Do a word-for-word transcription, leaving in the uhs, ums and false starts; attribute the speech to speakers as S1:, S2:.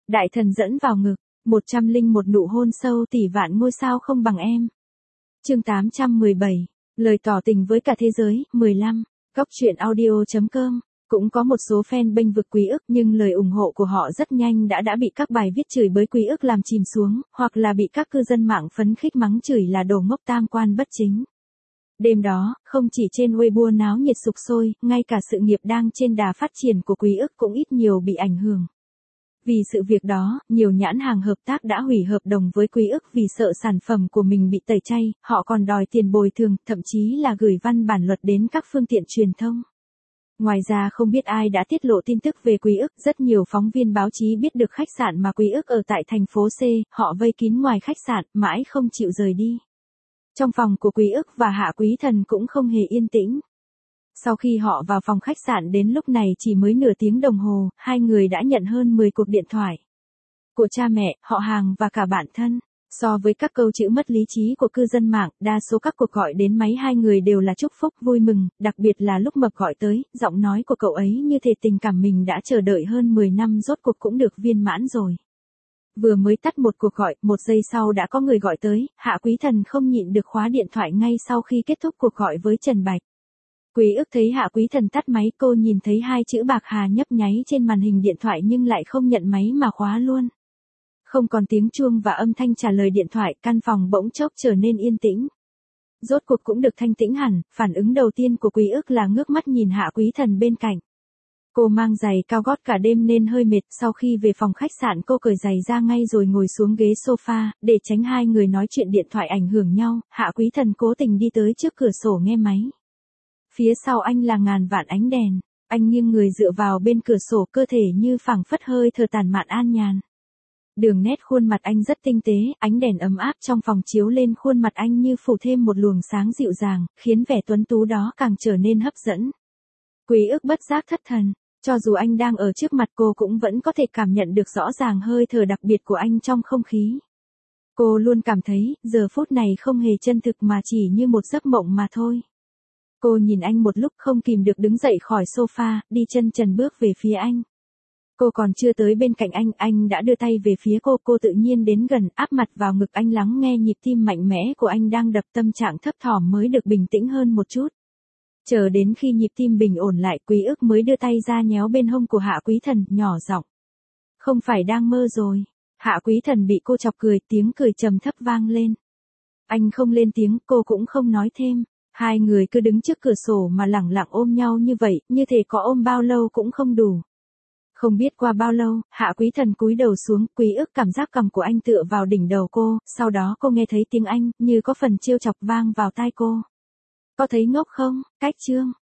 S1: Đại thần dẫn vào ngực, một trăm linh một nụ hôn sâu tỷ vạn ngôi sao không bằng em. Chương tám trăm mười bảy, lời tỏ tình với cả thế giới, mười lăm, góc truyện audio chấm com. Cũng có một số fan bênh vực Quý Ức nhưng lời ủng hộ của họ rất nhanh đã đã bị các bài viết chửi bới Quý Ức làm chìm xuống, hoặc là bị các cư dân mạng phấn khích mắng chửi là đồ ngốc tam quan bất chính. Đêm đó, không chỉ trên Weibo náo nhiệt sục sôi, ngay cả sự nghiệp đang trên đà phát triển của Quý Ức cũng ít nhiều bị ảnh hưởng. Vì sự việc đó, nhiều nhãn hàng hợp tác đã hủy hợp đồng với Quý Ức vì sợ sản phẩm của mình bị tẩy chay, họ còn đòi tiền bồi thường, thậm chí là gửi văn bản luật đến các phương tiện truyền thông. Ngoài ra không biết ai đã tiết lộ tin tức về Quý Ức, rất nhiều phóng viên báo chí biết được khách sạn mà Quý Ức ở tại thành phố C, họ vây kín ngoài khách sạn, mãi không chịu rời đi. Trong phòng của Quý Ức và Hạ Quý Thần cũng không hề yên tĩnh. Sau khi họ vào phòng khách sạn đến lúc này chỉ mới nửa tiếng đồng hồ, hai người đã nhận hơn mười cuộc điện thoại. Của cha mẹ, họ hàng và cả bạn thân. So với các câu chữ mất lý trí của cư dân mạng, đa số các cuộc gọi đến máy hai người đều là chúc phúc vui mừng, đặc biệt là lúc Mập gọi tới, giọng nói của cậu ấy như thể tình cảm mình đã chờ đợi hơn mười năm rốt cuộc cũng được viên mãn rồi. Vừa mới tắt một cuộc gọi, một giây sau đã có người gọi tới, Hạ Quý Thần không nhịn được khóa điện thoại ngay sau khi kết thúc cuộc gọi với Trần Bạch. Quý Ức thấy Hạ Quý Thần tắt máy, cô nhìn thấy hai chữ Bạc Hà nhấp nháy trên màn hình điện thoại nhưng lại không nhận máy mà khóa luôn. Không còn tiếng chuông và âm thanh trả lời điện thoại, căn phòng bỗng chốc trở nên yên tĩnh. Rốt cuộc cũng được thanh tĩnh hẳn, phản ứng đầu tiên của Quý Ức là ngước mắt nhìn Hạ Quý Thần bên cạnh. Cô mang giày cao gót cả đêm nên hơi mệt, sau khi về phòng khách sạn cô cởi giày ra ngay rồi ngồi xuống ghế sofa, để tránh hai người nói chuyện điện thoại ảnh hưởng nhau, Hạ Quý Thần cố tình đi tới trước cửa sổ nghe máy. Phía sau anh là ngàn vạn ánh đèn, anh nghiêng người dựa vào bên cửa sổ, cơ thể như phảng phất hơi thở tản mạn an nhàn. Đường nét khuôn mặt anh rất tinh tế, ánh đèn ấm áp trong phòng chiếu lên khuôn mặt anh như phủ thêm một luồng sáng dịu dàng, khiến vẻ tuấn tú đó càng trở nên hấp dẫn. Quý Ức bất giác thất thần, cho dù anh đang ở trước mặt cô cũng vẫn có thể cảm nhận được rõ ràng hơi thở đặc biệt của anh trong không khí. Cô luôn cảm thấy, giờ phút này không hề chân thực mà chỉ như một giấc mộng mà thôi. Cô nhìn anh một lúc không kìm được đứng dậy khỏi sofa, đi chân trần bước về phía anh. Cô còn chưa tới bên cạnh anh, anh đã đưa tay về phía cô, cô tự nhiên đến gần, áp mặt vào ngực anh lắng nghe nhịp tim mạnh mẽ của anh đang đập, tâm trạng thấp thỏm mới được bình tĩnh hơn một chút. Chờ đến khi nhịp tim bình ổn lại, Quý Ức mới đưa tay ra nhéo bên hông của Hạ Quý Thần, nhỏ giọng. Không phải đang mơ rồi. Hạ Quý Thần bị cô chọc cười, tiếng cười trầm thấp vang lên. Anh không lên tiếng, cô cũng không nói thêm. Hai người cứ đứng trước cửa sổ mà lẳng lặng ôm nhau như vậy, như thể có ôm bao lâu cũng không đủ. Không biết qua bao lâu, Hạ Quý Thần cúi đầu xuống, Quý Ức cảm giác cằm của anh tựa vào đỉnh đầu cô, sau đó cô nghe thấy tiếng anh, như có phần trêu chọc vang vào tai cô. Có thấy ngốc không, cách chương.